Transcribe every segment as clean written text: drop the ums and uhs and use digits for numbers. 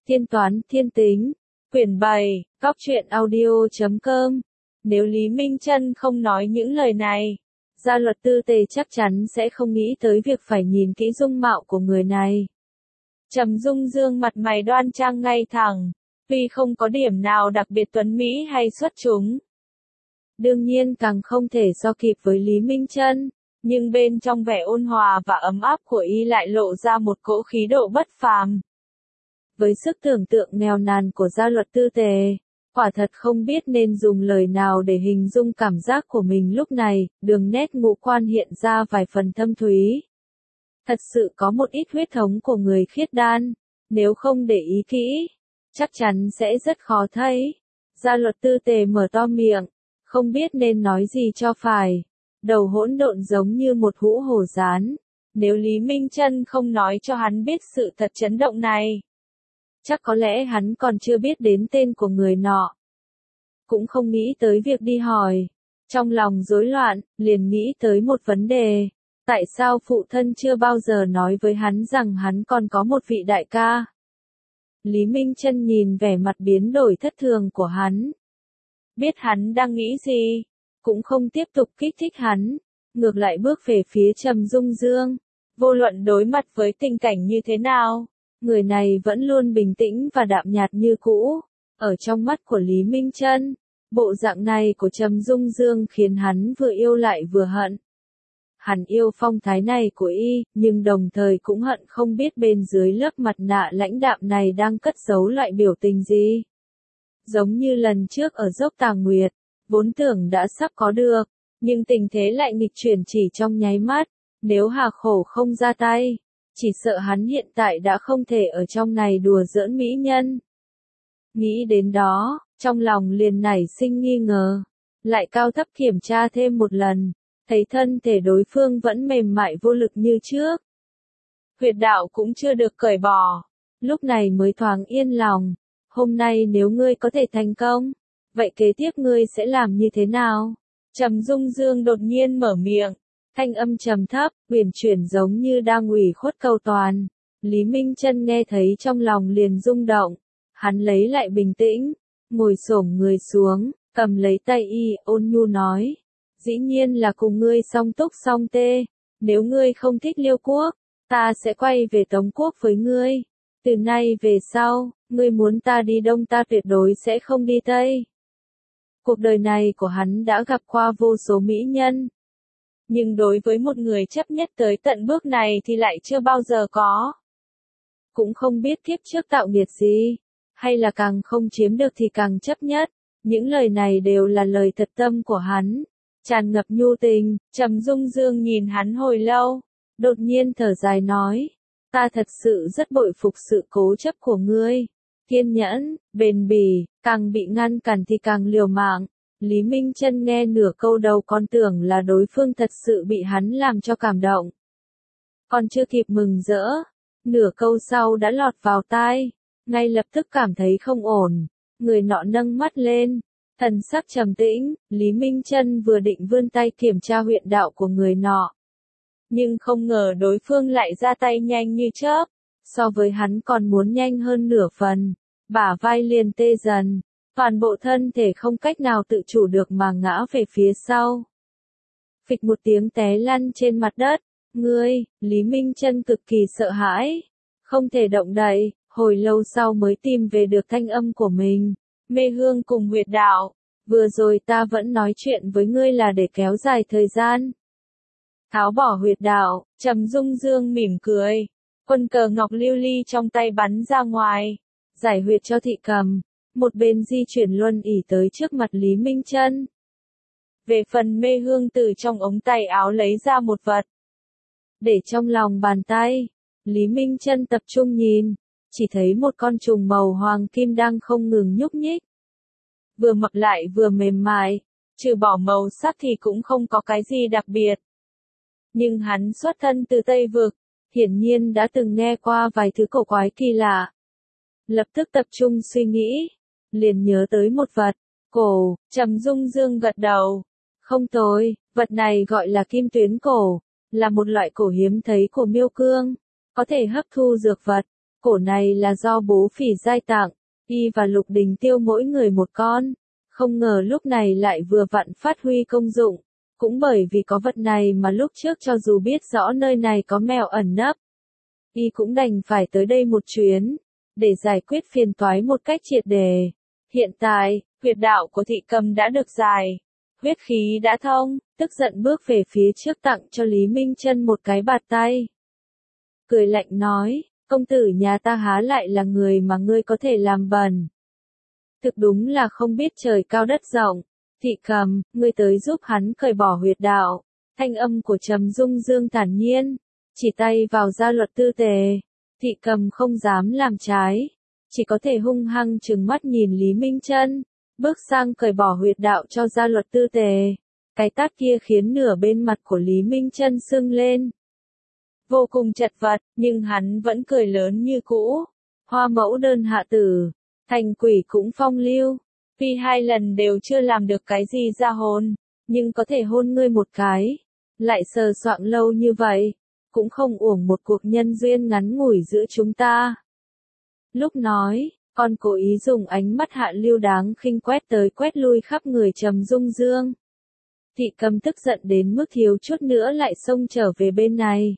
Tiên toán thiên tính. Quyển 7, Cóc truyện audio.com. Nếu Lý Minh Chân không nói những lời này, gia luật tư tề chắc chắn sẽ không nghĩ tới việc phải nhìn kỹ dung mạo của người này. Trầm Dung Dương mặt mày đoan trang ngay thẳng, tuy không có điểm nào đặc biệt tuấn mỹ hay xuất chúng. Đương nhiên càng không thể so kịp với Lý Minh Chân, nhưng bên trong vẻ ôn hòa và ấm áp của y lại lộ ra một cỗ khí độ bất phàm. Với sức tưởng tượng nghèo nàn của gia luật tư tề, quả thật không biết nên dùng lời nào để hình dung cảm giác của mình lúc này, đường nét ngũ quan hiện ra vài phần thâm thúy. Thật sự có một ít huyết thống của người khiết đan, nếu không để ý kỹ, chắc chắn sẽ rất khó thấy. Gia luật tư tề mở to miệng, không biết nên nói gì cho phải, đầu hỗn độn giống như một hũ hổ rán. Nếu Lý Minh Chân không nói cho hắn biết sự thật chấn động này, chắc có lẽ hắn còn chưa biết đến tên của người nọ. Cũng không nghĩ tới việc đi hỏi. Trong lòng rối loạn, liền nghĩ tới một vấn đề. Tại sao phụ thân chưa bao giờ nói với hắn rằng hắn còn có một vị đại ca? Lý Minh Chân nhìn vẻ mặt biến đổi thất thường của hắn. Biết hắn đang nghĩ gì, cũng không tiếp tục kích thích hắn, ngược lại bước về phía Trầm Dung Dương. Vô luận đối mặt với tình cảnh như thế nào, người này vẫn luôn bình tĩnh và đạm nhạt như cũ. Ở trong mắt của Lý Minh Chân, bộ dạng này của Trầm Dung Dương khiến hắn vừa yêu lại vừa hận. Hắn yêu phong thái này của y, nhưng đồng thời cũng hận không biết bên dưới lớp mặt nạ lãnh đạm này đang cất giấu loại biểu tình gì. Giống như lần trước ở dốc Tà Nguyệt, vốn tưởng đã sắp có được, nhưng tình thế lại nghịch chuyển chỉ trong nháy mắt. Nếu Hà Khổ không ra tay, chỉ sợ hắn hiện tại đã không thể ở trong này đùa giỡn mỹ nhân. Nghĩ đến đó, trong lòng liền nảy sinh nghi ngờ, lại cao thấp kiểm tra thêm một lần, thấy thân thể đối phương vẫn mềm mại vô lực như trước. Huyệt đạo cũng chưa được cởi bỏ, lúc này mới thoáng yên lòng. Hôm nay nếu ngươi có thể thành công, vậy kế tiếp ngươi sẽ làm như thế nào? Trầm Dung Dương đột nhiên mở miệng, thanh âm trầm thấp, uyển chuyển giống như đang ủy khuất cầu toàn. Lý Minh Chân nghe thấy trong lòng liền rung động, hắn lấy lại bình tĩnh, ngồi xổm người xuống, cầm lấy tay y, ôn nhu nói, dĩ nhiên là cùng ngươi song túc song tê, nếu ngươi không thích Liêu Quốc, ta sẽ quay về Tống Quốc với ngươi. Từ nay về sau, ngươi muốn ta đi đông ta tuyệt đối sẽ không đi tây. Cuộc đời này của hắn đã gặp qua vô số mỹ nhân, nhưng đối với một người chấp nhất tới tận bước này thì lại chưa bao giờ có. Cũng không biết kiếp trước tạo nghiệt gì, hay là càng không chiếm được thì càng chấp nhất. Những lời này đều là lời thật tâm của hắn, tràn ngập nhu tình. Trầm Dung Dương nhìn hắn hồi lâu, đột nhiên thở dài nói, ta thật sự rất bội phục sự cố chấp của ngươi. Kiên nhẫn, bền bỉ, càng bị ngăn cản thì càng liều mạng. Lý Minh Chân nghe nửa câu đầu còn tưởng là đối phương thật sự bị hắn làm cho cảm động. Còn chưa kịp mừng rỡ, nửa câu sau đã lọt vào tai, ngay lập tức cảm thấy không ổn. Người nọ nâng mắt lên, thần sắc trầm tĩnh. Lý Minh Chân vừa định vươn tay kiểm tra huyệt đạo của người nọ, nhưng không ngờ đối phương lại ra tay nhanh như chớp, so với hắn còn muốn nhanh hơn nửa phần. Bả vai liền tê dần, toàn bộ thân thể không cách nào tự chủ được mà ngã về phía sau. Phịch một tiếng té lăn trên mặt đất. Ngươi, Lý Minh Chân cực kỳ sợ hãi, không thể động đậy, hồi lâu sau mới tìm về được thanh âm của mình. Mê hương cùng huyệt đạo, vừa rồi ta vẫn nói chuyện với ngươi là để kéo dài thời gian. Tháo bỏ huyệt đạo, Trầm Dung Dương mỉm cười, quân cờ ngọc lưu ly trong tay bắn ra ngoài, giải huyệt cho thị cầm. Một bên di chuyển luân ỉ tới trước mặt Lý Minh Chân. Về phần mê hương từ trong ống tay áo lấy ra một vật, để trong lòng bàn tay. Lý Minh Chân tập trung nhìn, chỉ thấy một con trùng màu hoàng kim đang không ngừng nhúc nhích. Vừa mập lại vừa mềm mại, trừ bỏ màu sắc thì cũng không có cái gì đặc biệt. Nhưng hắn xuất thân từ Tây Vực, hiển nhiên đã từng nghe qua vài thứ cổ quái kỳ lạ. Lập tức tập trung suy nghĩ, liền nhớ tới một vật, cổ. Trầm Dung Dương gật đầu. Không tồi, vật này gọi là kim tuyến cổ, là một loại cổ hiếm thấy của miêu cương, có thể hấp thu dược vật. Cổ này là do bố Phỉ Giai tặng, y và Lục Đình Tiêu mỗi người một con. Không ngờ lúc này lại vừa vặn phát huy công dụng. Cũng bởi vì có vật này mà lúc trước cho dù biết rõ nơi này có mèo ẩn nấp, y cũng đành phải tới đây một chuyến, để giải quyết phiền toái một cách triệt đề. Hiện tại, huyệt đạo của Thị Cầm đã được giải, huyết khí đã thông, tức giận bước về phía trước tặng cho Lý Minh Chân một cái bạt tay. Cười lạnh nói, công tử nhà ta há lại là người mà ngươi có thể làm bẩn. Thực đúng là không biết trời cao đất rộng. Thị Cầm, ngươi tới giúp hắn cởi bỏ huyệt đạo. Thanh âm của Trầm Dung Dương thản nhiên, chỉ tay vào gia luật tư tề. Thị Cầm không dám làm trái, chỉ có thể hung hăng trừng mắt nhìn Lý Minh Chân, bước sang cởi bỏ huyệt đạo cho gia luật tư tề. Cái tát kia khiến nửa bên mặt của Lý Minh Chân sưng lên. Vô cùng chật vật, nhưng hắn vẫn cười lớn như cũ. Hoa mẫu đơn hạ tử, thành quỷ cũng phong lưu. Tuy 2 lần đều chưa làm được cái gì ra hồn, nhưng có thể hôn ngươi một cái. Lại sờ soạng lâu như vậy, cũng không uổng một cuộc nhân duyên ngắn ngủi giữa chúng ta. Lúc nói, con cố ý dùng ánh mắt hạ lưu đáng khinh quét tới quét lui khắp người Trầm Dung Dương. Thị Cầm tức giận đến mức thiếu chút nữa lại xông trở về bên này.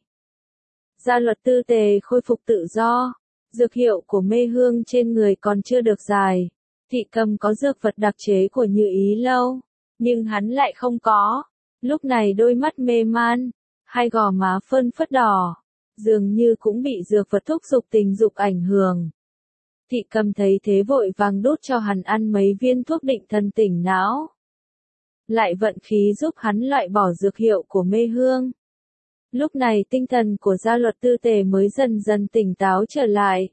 Gia luật tư tề khôi phục tự do, dược hiệu của mê hương trên người còn chưa được giải. Thị Cầm có dược vật đặc chế của Như Ý Lâu, nhưng hắn lại không có. Lúc này đôi mắt mê man, hai gò má phơn phất đỏ, dường như cũng bị dược vật thúc giục tình dục ảnh hưởng. Thị Cầm thấy thế vội vàng đút cho hắn ăn mấy viên thuốc định thần tỉnh não. Lại vận khí giúp hắn loại bỏ dược hiệu của mê hương. Lúc này tinh thần của gia luật tư tề mới dần dần tỉnh táo trở lại.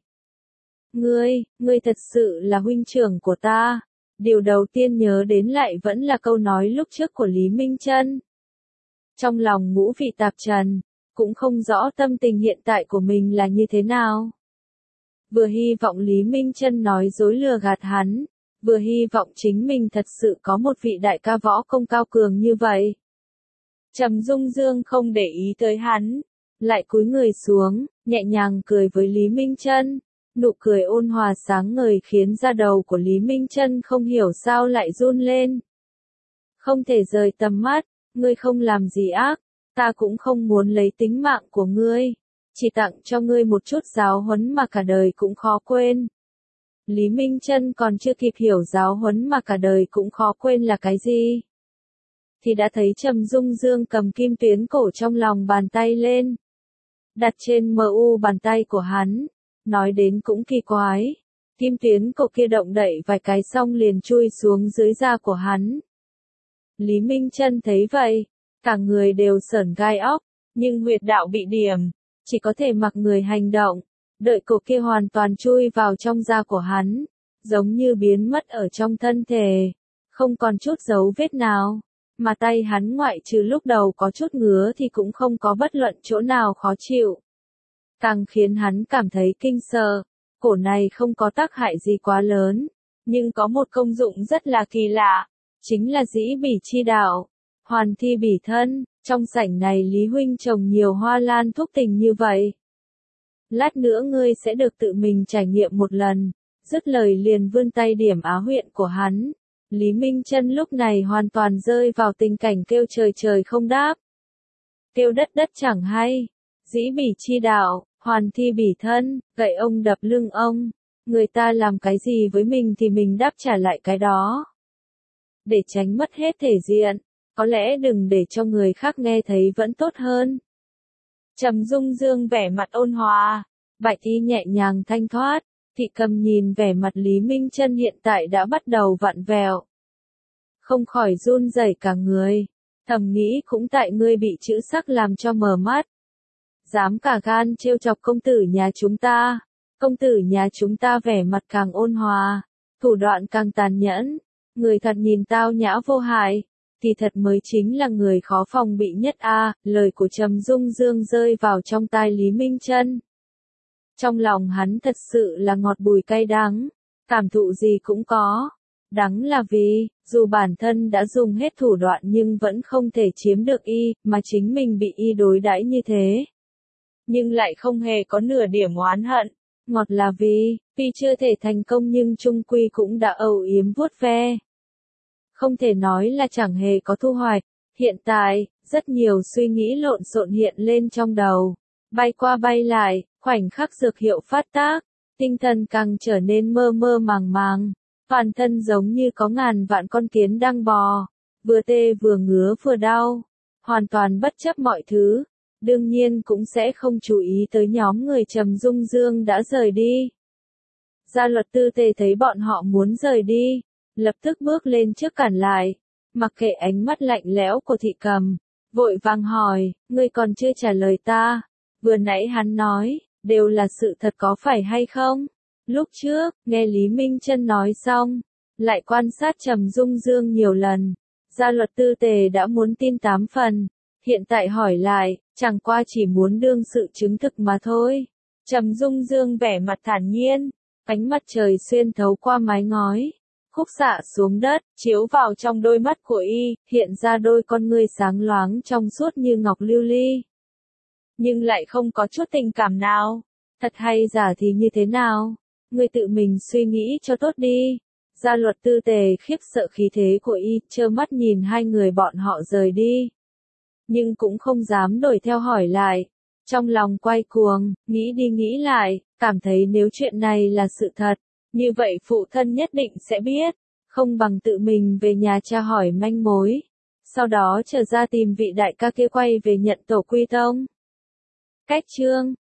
Ngươi thật sự là huynh trưởng của ta. Điều đầu tiên nhớ đến lại vẫn là câu nói lúc trước của Lý Minh Chân. Trong lòng ngũ vị tạp trần, cũng không rõ tâm tình hiện tại của mình là như thế nào. Vừa hy vọng Lý Minh Chân nói dối lừa gạt hắn, vừa hy vọng chính mình thật sự có một vị đại ca võ công cao cường như vậy. Trầm Dung Dương không để ý tới hắn, lại cúi người xuống, nhẹ nhàng cười với Lý Minh Chân. Nụ cười ôn hòa sáng ngời khiến da đầu của Lý Minh Chân không hiểu sao lại run lên. Không thể rời tầm mắt, ngươi không làm gì ác, ta cũng không muốn lấy tính mạng của ngươi, chỉ tặng cho ngươi một chút giáo huấn mà cả đời cũng khó quên. Lý Minh Chân còn chưa kịp hiểu giáo huấn mà cả đời cũng khó quên là cái gì, thì đã thấy Trầm Dung Dương cầm kim tuyến cổ trong lòng bàn tay lên, đặt trên mu bàn tay của hắn. Nói đến cũng kỳ quái, kim tuyến cổ kia động đậy vài cái xong liền chui xuống dưới da của hắn. Lý Minh Chân thấy vậy, cả người đều sởn gai óc, nhưng huyệt đạo bị điểm, chỉ có thể mặc người hành động, đợi cổ kia hoàn toàn chui vào trong da của hắn, giống như biến mất ở trong thân thể, không còn chút dấu vết nào, mà tay hắn ngoại trừ lúc đầu có chút ngứa thì cũng không có bất luận chỗ nào khó chịu. Càng khiến hắn cảm thấy kinh sợ, cổ này không có tác hại gì quá lớn, nhưng có một công dụng rất là kỳ lạ, chính là dĩ bỉ chi đạo, hoàn thi bỉ thân. Trong sảnh này Lý huynh trồng nhiều hoa lan thúc tình như vậy. Lát nữa ngươi sẽ được tự mình trải nghiệm một lần. Dứt lời liền vươn tay điểm á huyệt của hắn. Lý Minh Chân lúc này hoàn toàn rơi vào tình cảnh kêu trời trời không đáp, kêu đất đất chẳng hay. Dĩ bỉ chi đạo, hoàn thi bỉ thân, gậy ông đập lưng ông. Người ta làm cái gì với mình thì mình đáp trả lại cái đó. Để tránh mất hết thể diện, có lẽ đừng để cho người khác nghe thấy vẫn tốt hơn. Trầm Dung Dương vẻ mặt ôn hòa, bạch y nhẹ nhàng thanh thoát. Thị Cầm nhìn vẻ mặt Lý Minh Chân hiện tại đã bắt đầu vặn vẹo, không khỏi run rẩy cả người, thầm nghĩ cũng tại ngươi bị chữ sắc làm cho mờ mắt. Dám cả gan trêu chọc công tử nhà chúng ta. Công tử nhà chúng ta vẻ mặt càng ôn hòa, thủ đoạn càng tàn nhẫn, người thật nhìn tao nhã vô hại, thì thật mới chính là người khó phòng bị nhất a. Lời của Trầm Dung Dương rơi vào trong tai Lý Minh Chân. Trong lòng hắn thật sự là ngọt bùi cay đắng, cảm thụ gì cũng có. Đắng là vì, dù bản thân đã dùng hết thủ đoạn nhưng vẫn không thể chiếm được y, mà chính mình bị y đối đãi như thế. Nhưng lại không hề có nửa điểm oán hận, Ngọt là vì, tuy chưa thể thành công nhưng chung quy cũng đã âu yếm vuốt ve. Không thể nói là chẳng hề có thu hoạch. Hiện tại, rất nhiều suy nghĩ lộn xộn hiện lên trong đầu. Bay qua bay lại, khoảnh khắc dược hiệu phát tác, tinh thần càng trở nên mơ mơ màng màng. Toàn thân giống như có ngàn vạn con kiến đang bò, vừa tê vừa ngứa vừa đau, hoàn toàn bất chấp mọi thứ. Đương nhiên cũng sẽ không chú ý tới nhóm người Trầm Dung Dương đã rời đi. Gia luật tư tề thấy bọn họ muốn rời đi, lập tức bước lên trước cản lại, mặc kệ ánh mắt lạnh lẽo của Thị Cầm, vội vàng hỏi, ngươi còn chưa trả lời ta, vừa nãy hắn nói, đều là sự thật có phải hay không? Lúc trước, nghe Lý Minh Chân nói xong, lại quan sát Trầm Dung Dương nhiều lần, gia luật tư tề đã muốn tin 8 phần, hiện tại hỏi lại, chẳng qua chỉ muốn đương sự chứng thực mà thôi. Trầm Dung Dương vẻ mặt thản nhiên, ánh mặt trời xuyên thấu qua mái ngói, khúc xạ xuống đất, chiếu vào trong đôi mắt của y, hiện ra đôi con ngươi sáng loáng trong suốt như ngọc lưu ly. Nhưng lại không có chút tình cảm nào. Thật hay giả thì như thế nào? Ngươi tự mình suy nghĩ cho tốt đi. Gia luật tư tề khiếp sợ khí thế của y, trơ mắt nhìn hai người bọn họ rời đi. Nhưng cũng không dám đổi theo hỏi lại. Trong lòng quay cuồng, nghĩ đi nghĩ lại, cảm thấy nếu chuyện này là sự thật, như vậy phụ thân nhất định sẽ biết, không bằng tự mình về nhà tra hỏi manh mối. Sau đó trở ra tìm vị đại ca kia quay về nhận tổ quy tông. Cách chương